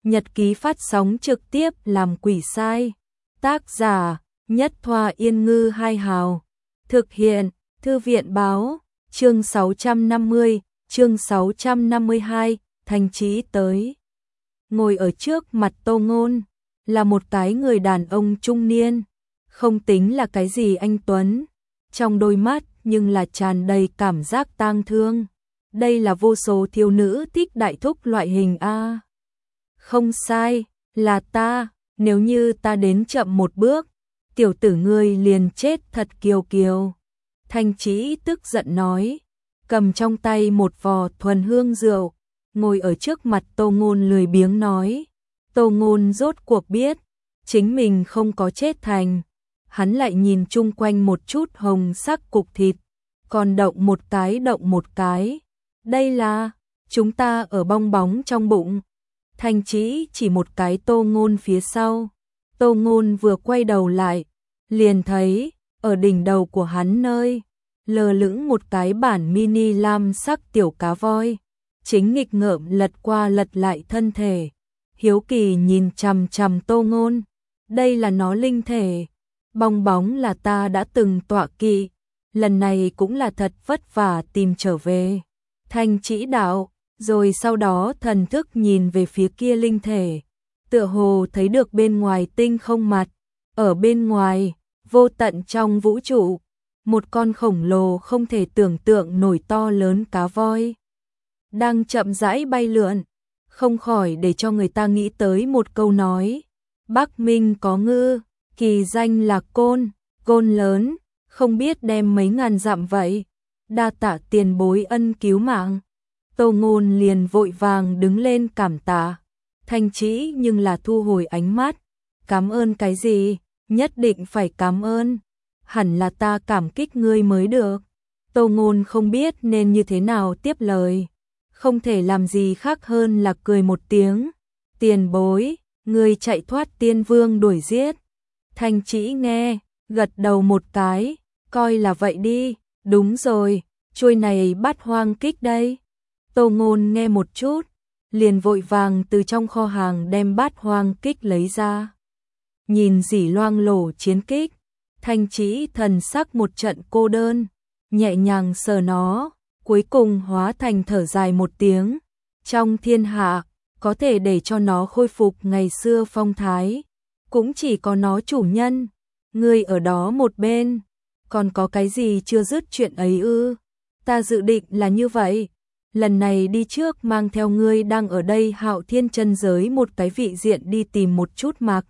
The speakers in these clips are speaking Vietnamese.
nhật ký phát sóng trực tiếp làm quỷ sai. Tác giả, Nhất Thoa Yên Ngư Hai Hào. Thực hiện, Thư viện báo, chương 650, chương 652, Thành Trĩ tới. Ngồi ở trước mặt Tô Ngôn, là một cái người đàn ông trung niên, không tính là cái gì anh tuấn, trong đôi mắt nhưng là tràn đầy cảm giác tang thương. Đây là vô số thiếu nữ thích đại thúc loại hình A. Không sai, là ta, nếu như ta đến chậm một bước, tiểu tử ngươi liền chết thật kiều kiều. Thành Trĩ tức giận nói, cầm trong tay một vò thuần hương rượu, ngồi ở trước mặt Tô Ngôn lười biếng nói. Tô Ngôn rốt cuộc biết, chính mình không có chết thành. Hắn lại nhìn chung quanh một chút hồng sắc cục thịt, còn động một cái. Đây là, chúng ta ở bong bóng trong bụng. Thành Trĩ chỉ một cái Tô Ngôn phía sau. Tô Ngôn vừa quay đầu lại, liền thấy, ở đỉnh đầu của hắn nơi, lơ lửng một cái bản mini lam sắc tiểu cá voi, chính nghịch ngợm lật qua lật lại thân thể. Hiếu kỳ nhìn chằm chằm Tô Ngôn, đây là nó linh thể. Bong bóng là ta đã từng tọa kỵ, lần này cũng là thật vất vả tìm trở về. Thành Trĩ đạo, rồi sau đó thần thức nhìn về phía kia linh thể, tựa hồ thấy được bên ngoài tinh không mặt, ở bên ngoài, vô tận trong vũ trụ, một con khổng lồ không thể tưởng tượng nổi to lớn cá voi đang chậm rãi bay lượn, không khỏi để cho người ta nghĩ tới một câu nói, Bắc Minh có ngư, kỳ danh là côn, côn lớn, không biết đem mấy ngàn dặm vậy, đa tạ tiền bối ân cứu mạng. Tô Ngôn liền vội vàng đứng lên cảm tạ. Thành Trĩ nhưng là thu hồi ánh mắt, cảm ơn cái gì, nhất định phải cảm ơn, hẳn là ta cảm kích ngươi mới được. Tô Ngôn không biết nên như thế nào tiếp lời, không thể làm gì khác hơn là cười một tiếng. Tiền bối, ngươi chạy thoát Tiên Vương đuổi giết. Thành Trĩ nghe, gật đầu một cái, coi là vậy đi, đúng rồi, chuôi này Bát Hoang Kích đây. Tô Ngôn nghe một chút, liền vội vàng từ trong kho hàng đem Bát Hoang Kích lấy ra. Nhìn dỉ loang lổ chiến kích, Thành Trĩ thần sắc một trận cô đơn, nhẹ nhàng sờ nó, cuối cùng hóa thành thở dài một tiếng. Trong thiên hạ, có thể để cho nó khôi phục ngày xưa phong thái, cũng chỉ có nó chủ nhân. Ngươi ở đó một bên, còn có cái gì chưa dứt chuyện ấy ư? Ta dự định là như vậy. Lần này đi trước mang theo ngươi đang ở đây Hạo Thiên chân giới một cái vị diện đi tìm một chút Mạc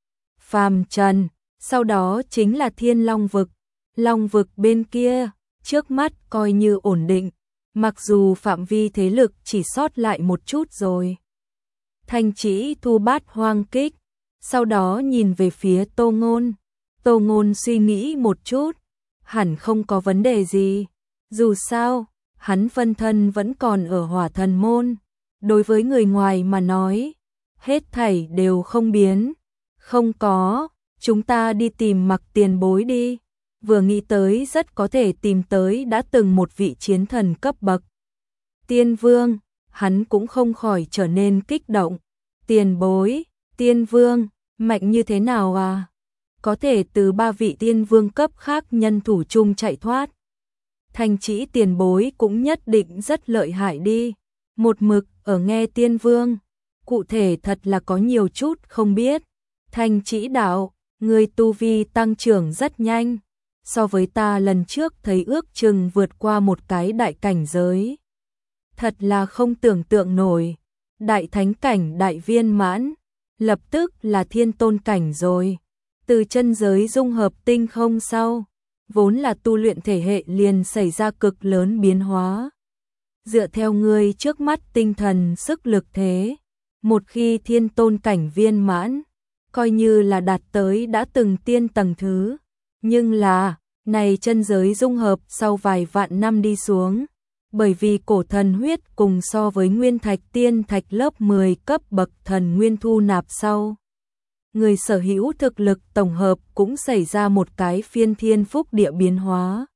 phàm trần, sau đó chính là Thiên Long vực. Long vực bên kia, trước mắt coi như ổn định, mặc dù phạm vi thế lực chỉ sót lại một chút rồi. Thành Trĩ thu Bát Hoang Kích, sau đó nhìn về phía Tô Ngôn. Tô Ngôn suy nghĩ một chút, hẳn không có vấn đề gì. Dù sao, hắn phân thân vẫn còn ở Hỏa Thần môn. Đối với người ngoài mà nói, hết thảy đều không biến. Không có, chúng ta đi tìm Mặc tiền bối đi. Vừa nghĩ tới rất có thể tìm tới đã từng một vị chiến thần cấp bậc Tiên Vương, hắn cũng không khỏi trở nên kích động. Tiền bối, Tiên Vương, mạnh như thế nào à? Có thể từ 3 vị Tiên Vương cấp khác nhân thủ chung chạy thoát. Thành Trĩ tiền bối cũng nhất định rất lợi hại đi. Một mực ở nghe Tiên Vương, cụ thể thật là có nhiều chút không biết. Thành Trĩ đạo, người tu vi tăng trưởng rất nhanh, so với ta lần trước thấy ước chừng vượt qua một cái đại cảnh giới. Thật là không tưởng tượng nổi, đại thánh cảnh đại viên mãn, lập tức là thiên tôn cảnh rồi. Từ chân giới dung hợp tinh không sau, vốn là tu luyện thể hệ liền xảy ra cực lớn biến hóa. Dựa theo ngươi trước mắt tinh thần sức lực thế, một khi thiên tôn cảnh viên mãn, coi như là đạt tới đã từng tiên tầng thứ. Nhưng là, này chân giới dung hợp sau vài vạn năm đi xuống, bởi vì cổ thần huyết cùng so với nguyên thạch tiên thạch lớp 10 cấp bậc thần nguyên thu nạp sau. Người sở hữu thực lực tổng hợp cũng xảy ra một cái phiên thiên phúc địa biến hóa.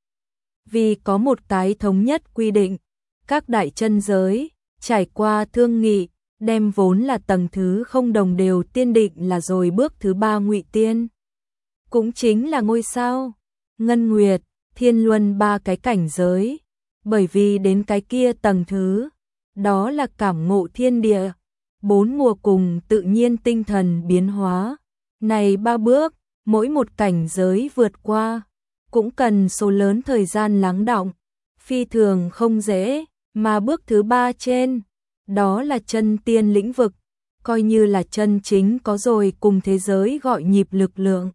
Vì có một cái thống nhất quy định, các đại chân giới, trải qua thương nghị, đem vốn là tầng thứ không đồng đều tiên định là rồi bước thứ 3 ngụy tiên. Cũng chính là ngôi sao, ngân nguyệt, thiên luân 3 cái cảnh giới, bởi vì đến cái kia tầng thứ, đó là cảm ngộ thiên địa, 4 mùa cùng tự nhiên tinh thần biến hóa. Này 3 bước, mỗi một cảnh giới vượt qua, cũng cần số lớn thời gian lắng đọng, phi thường không dễ, mà bước thứ 3 trên, đó là chân tiên lĩnh vực, coi như là chân chính có rồi cùng thế giới gọi nhịp lực lượng.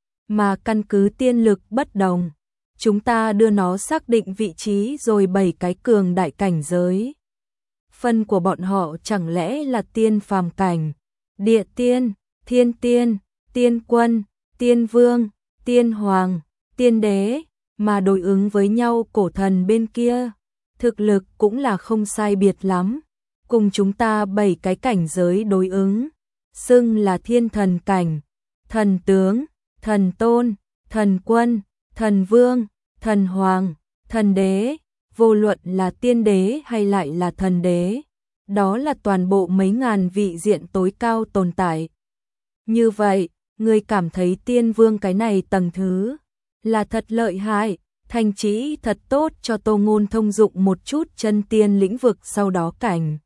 Mà căn cứ tiên lực bất đồng, chúng ta đưa nó xác định vị trí rồi 7 cái cường đại cảnh giới. Phân của bọn họ chẳng lẽ là tiên phàm cảnh, địa tiên, thiên tiên, tiên quân, tiên vương, tiên hoàng, tiên đế, mà đối ứng với nhau cổ thần bên kia, thực lực cũng là không sai biệt lắm, cùng chúng ta 7 cái cảnh giới đối ứng, xưng là thiên thần cảnh, thần tướng, thần tôn, thần quân, thần vương, thần hoàng, thần đế, vô luận là tiên đế hay lại là thần đế, đó là toàn bộ mấy ngàn vị diện tối cao tồn tại. Như vậy, người cảm thấy tiên vương cái này tầng thứ là thật lợi hại, thành chỉ thật tốt cho Tô Ngôn thông dụng một chút chân tiên lĩnh vực sau đó cảnh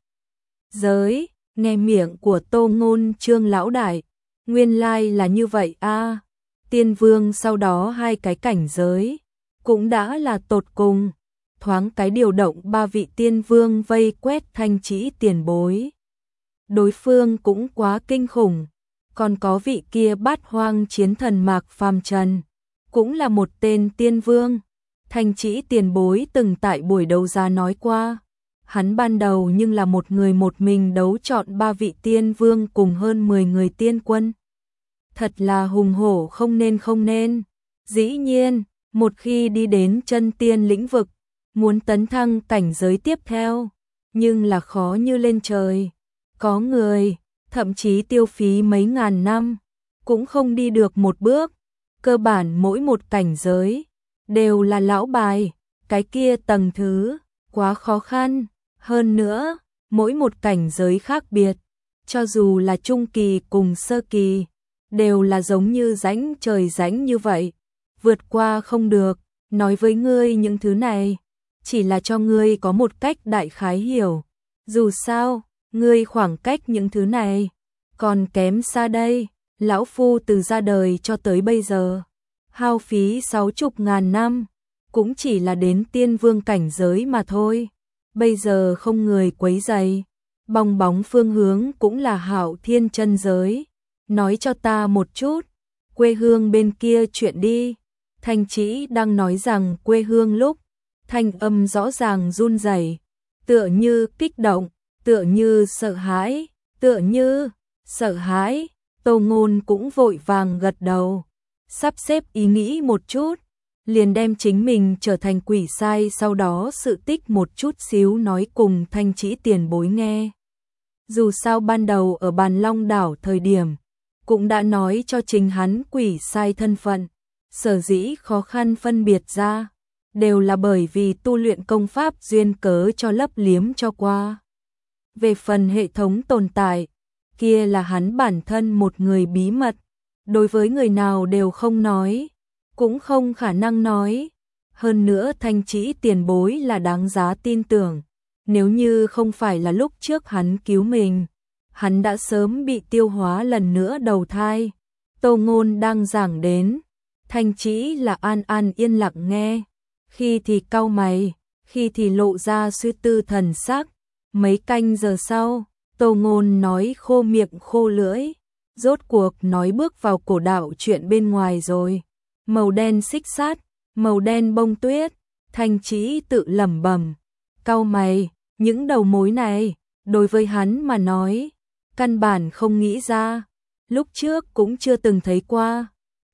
giới. Nghe miệng của Tô Ngôn Trương lão đại, nguyên lai là như vậy a. Tiên vương sau đó 2 cái cảnh giới, cũng đã là tột cùng, thoáng cái điều động 3 vị tiên vương vây quét Thanh Chỉ tiền bối. Đối phương cũng quá kinh khủng, còn có vị kia Bát Hoang chiến thần Mạc Phàm Trần, cũng là một tên tiên vương. Thanh Chỉ tiền bối từng tại buổi đấu giá nói qua, hắn ban đầu nhưng là một người một mình đấu chọn 3 vị tiên vương cùng hơn 10 người tiên quân. Thật là hùng hổ không nên. Dĩ nhiên, một khi đi đến chân tiên lĩnh vực, muốn tấn thăng cảnh giới tiếp theo, nhưng là khó như lên trời. Có người, thậm chí tiêu phí mấy ngàn năm, cũng không đi được một bước. Cơ bản mỗi một cảnh giới, đều là lão bài, cái kia tầng thứ, quá khó khăn. Hơn nữa, mỗi một cảnh giới khác biệt, cho dù là trung kỳ cùng sơ kỳ, đều là giống như rãnh trời rãnh như vậy. Vượt qua không được, nói với ngươi những thứ này, chỉ là cho ngươi có một cách đại khái hiểu. Dù sao, ngươi khoảng cách những thứ này, còn kém xa đây. Lão Phu từ ra đời cho tới bây giờ, hao phí 60.000 năm, cũng chỉ là đến tiên vương cảnh giới mà thôi. Bây giờ không người quấy rầy, bong bóng phương hướng cũng là Hạo Thiên chân giới. Nói cho ta một chút, quê hương bên kia chuyện đi. Thanh Chỉ đang nói rằng quê hương lúc, thanh âm rõ ràng run rẩy, tựa như kích động, tựa như sợ hãi, tựa như sợ hãi. Tô Ngôn cũng vội vàng gật đầu, sắp xếp ý nghĩ một chút, liền đem chính mình trở thành quỷ sai sau đó sự tích một chút xíu nói cùng Thanh Chỉ tiền bối nghe. Dù sao ban đầu ở Bàn Long đảo thời điểm, cũng đã nói cho chính hắn quỷ sai thân phận, sở dĩ khó khăn phân biệt ra, đều là bởi vì tu luyện công pháp duyên cớ cho lấp liếm cho qua. Về phần hệ thống tồn tại, kia là hắn bản thân một người bí mật, đối với người nào đều không nói, cũng không khả năng nói. Hơn nữa Thanh Chỉ tiền bối là đáng giá tin tưởng, nếu như không phải là lúc trước hắn cứu mình, hắn đã sớm bị tiêu hóa lần nữa đầu thai. Tô Ngôn đang giảng đến, Thanh Chỉ là an yên lặng nghe, khi thì cau mày, khi thì lộ ra suy tư thần sắc. Mấy canh giờ sau, Tô Ngôn nói khô miệng khô lưỡi, rốt cuộc nói bước vào cổ đạo chuyện bên ngoài rồi. Màu đen xích sắt, màu đen bông tuyết. Thanh Chỉ tự lẩm bẩm, cau mày, những đầu mối này, đối với hắn mà nói, căn bản không nghĩ ra, lúc trước cũng chưa từng thấy qua.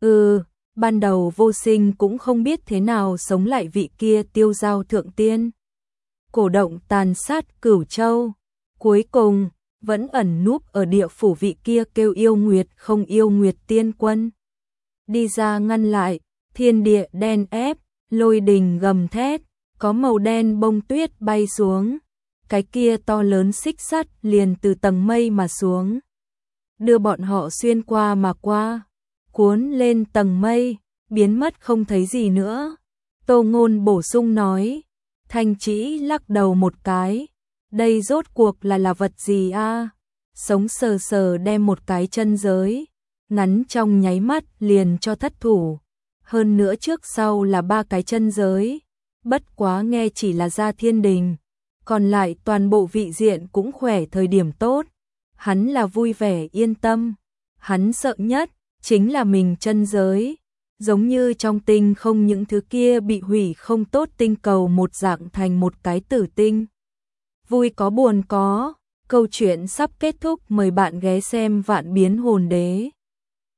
Ban đầu Vô Sinh cũng không biết thế nào sống lại vị kia tiêu giao thượng tiên. Cổ động tàn sát Cửu Châu, cuối cùng vẫn ẩn núp ở địa phủ vị kia kêu yêu nguyệt không yêu nguyệt tiên quân. Đi ra ngăn lại, thiên địa đen ép, lôi đình gầm thét, có màu đen bông tuyết bay xuống. cái kia to lớn xích sắt liền từ tầng mây mà xuống, đưa bọn họ xuyên qua mà qua, cuốn lên tầng mây, biến mất không thấy gì nữa. Tô Ngôn bổ sung nói, Thanh Trĩ lắc đầu một cái, đây rốt cuộc là vật gì a? Sống sờ sờ đem một cái chân giới, ngắn trong nháy mắt liền cho thất thủ, hơn nữa trước sau là 3 cái chân giới, bất quá nghe chỉ là ra thiên đình, còn lại toàn bộ vị diện cũng khỏe thời điểm tốt, hắn là vui vẻ yên tâm, hắn sợ nhất chính là mình chân giới, giống như trong tinh không những thứ kia bị hủy không tốt tinh cầu một dạng thành một cái tử tinh. Vui có buồn có, câu chuyện sắp kết thúc, mời bạn ghé xem Vạn Biến Hồn Đế.